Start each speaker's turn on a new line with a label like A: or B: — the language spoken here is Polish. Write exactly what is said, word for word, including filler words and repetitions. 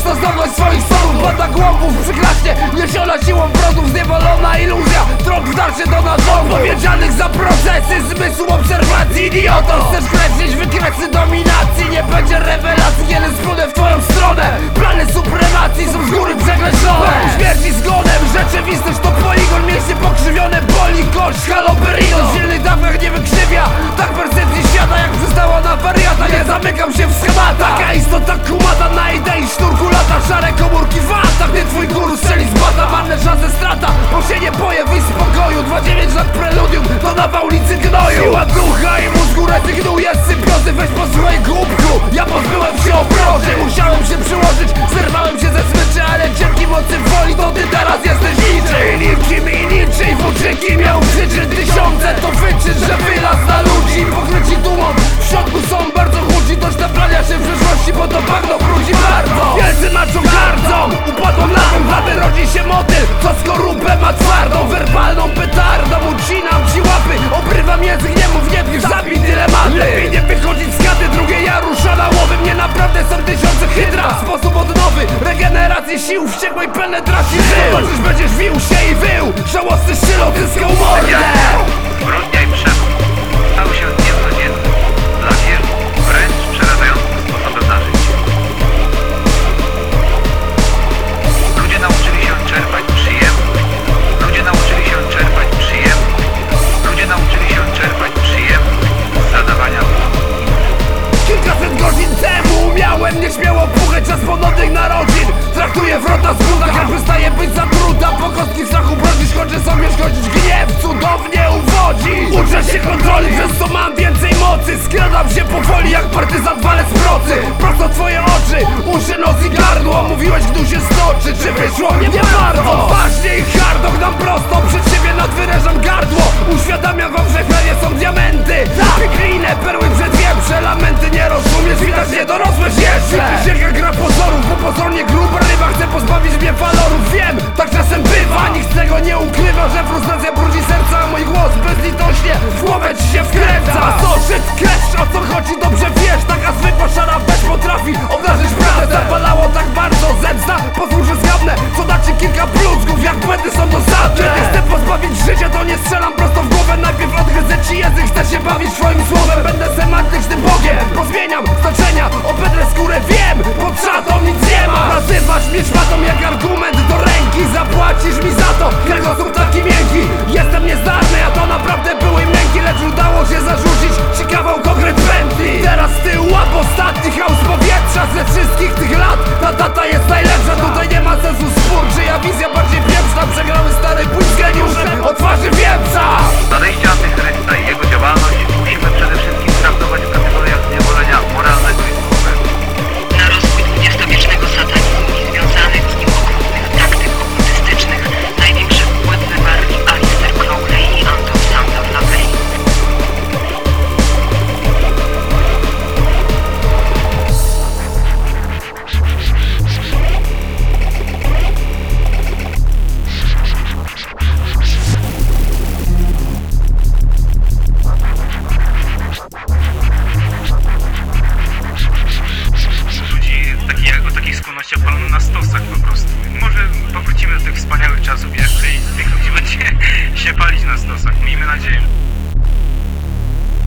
A: prosto z domu swoich sonów. Banda głąbów przyklaśnie, niesiona siłą brodów. Zniewolona iluzja, trop dalszy do nadzoru. Odpowiedzialnych za procesy, zmysł obserwacji. Idioto, chcesz kreślić wykresy dominacji. Nie będzie rewelacji, kiedy splunę w twoją stronę. Plany supremacji są z góry przekreślone. Śmierci zgonem, rzeczywistość to poligon. Mięśnie pokrzywione, boli kość, haloperino. Silny dawek nie wykrzywia tak percepcji świata, jak przystała na wariata. Nie zamykam się w schematach. Taka istota kumata na idei szturku lata. Szare komórki w atach, nie twój guru strzeli z bata. Marne szanse strata, bo się nie boję, wyjść z pokoju. dwadzieścia dziewięć lat preludium, to na ulicy gnoju. Siła ducha i mózgu rezygnuje z symbiozy. Weź posłuchaj głupku, ja pozbyłem się obroży. Musiałem się przyłożyć, zerwałem się ze smyczy, ale dzięki mocy woli to ty teraz jesteś niczym. Niczym i niczym, włóczyki miał przyczyn tysiące. To wyczyn, że wylaz na ludzi pokryci dumą. W środku są bardzo chłodzi do sztaplania się w przyszłości, bo to bagno brudzi bardzo. Wielcy maczą gardzą, upadło na tym, aby rodzi się motyl, co skorupę ma twardą, werbalną petardą. Ucinam ci łapy, obrywam język, nie mów, nie pisz, zabij dylematy. Lepiej nie wychodzić z gaty, drugie ja rusza na łowy. Mnie naprawdę są tysiące hydra, sposób odnowy, regeneracji sił, wściekłej penetracji żył. Zobaczysz, będziesz wił się i wył, żałosny szczyl odzyskał mordę.
B: Zbrodnia i przemój stał się dniem codziennym dla wielu, wręcz przerażającym sposobem na życie. Ludzie nauczyli się czerpać przyjemność. Ludzie nauczyli się czerpać przyjemność. Ludzie nauczyli się czerpać przyjemność z zadawania
A: Kilkaset godzin temu miałem nieśmiało puchać czas ponownych narodzin. Traktuję wrota z buta, jak przestaje być zatruta. Po kostki strachu brodzisz, kończę sobie szkodzić. Gniew cudownie uwodzi. Uczę się kontroli, przez co mam więcej mocy. Skradam się powoli jak partyzant walec z procy. Prosto twoje oczy, uszy, nos i gardło. Mówiłeś, gdy się stoczy, czy wyszło mnie nie bardzo. Ważnie i hardo, gnam prosto przed siebie, nadwyrężam gardło. Uświadamiam wam, że chlebie są diamenty. Piklinę, perły przed wieprze, lamenty nie rozumiesz, widać nie dorosłeś jeszcze. Sieka gra pozorów, bo pozornie gruba ryba chce pozbawić mnie walorów. Wiem, tak czasem bywa, nikt tego nie ukrywa, że frustracja brudzi serca, a mój głos bezlitośnie w głowę ci się wkręca. A co, że kleszcz, o co chodzi, dobrze wiesz. Taka zwykła szara bez potrafi obdarzyć prawdę. Zapalało tak bardzo zemsta, pozwól, że zgadnę, co da ci kilka bluzgów, jak błędy są dosadne. Kiedy chcę pozbawić życia, to nie strzelam prosto w głowę. Najpierw odgryzę ci język, chcę się bawić twoim słowem. Będę semantycznym bogiem, pozmieniam znaczenia, obedrę skórę, wiem, pod szatą nic nie ma. Nazywasz mnie szmatą jak argument do ręki. Zapłacisz mi za to, kręgosłup taki miękki. Jestem niezdarny, a to naprawdę były męki, lecz udało się zarzucić ci kawał konkret pętli. Teraz ty łap ostatni chaos powietrza ze wszystkich tych lat. Ta data jest najlepsza, tutaj nie ma sensu spór. Czyja wizja bardziej pieprzna, przegramy stary pójść z geniuszem o twarzy wieprza.
B: Nadejście antychrysta i jego działalność musimy przede wszystkim traktować w kategoriach zniewolenia moralnego i duchowego.
C: Na rozwój dwudziestowiecznego satanizmu i związanych z nim okrutnych praktyk okultystycznych największy wpływ wywarli Aleister Crowley i Anton Sandor Lavey.
B: Ludzi takich, o takich skłonnościach palono na stosach po prostu. Może powrócimy do tych wspaniałych czasów jeszcze i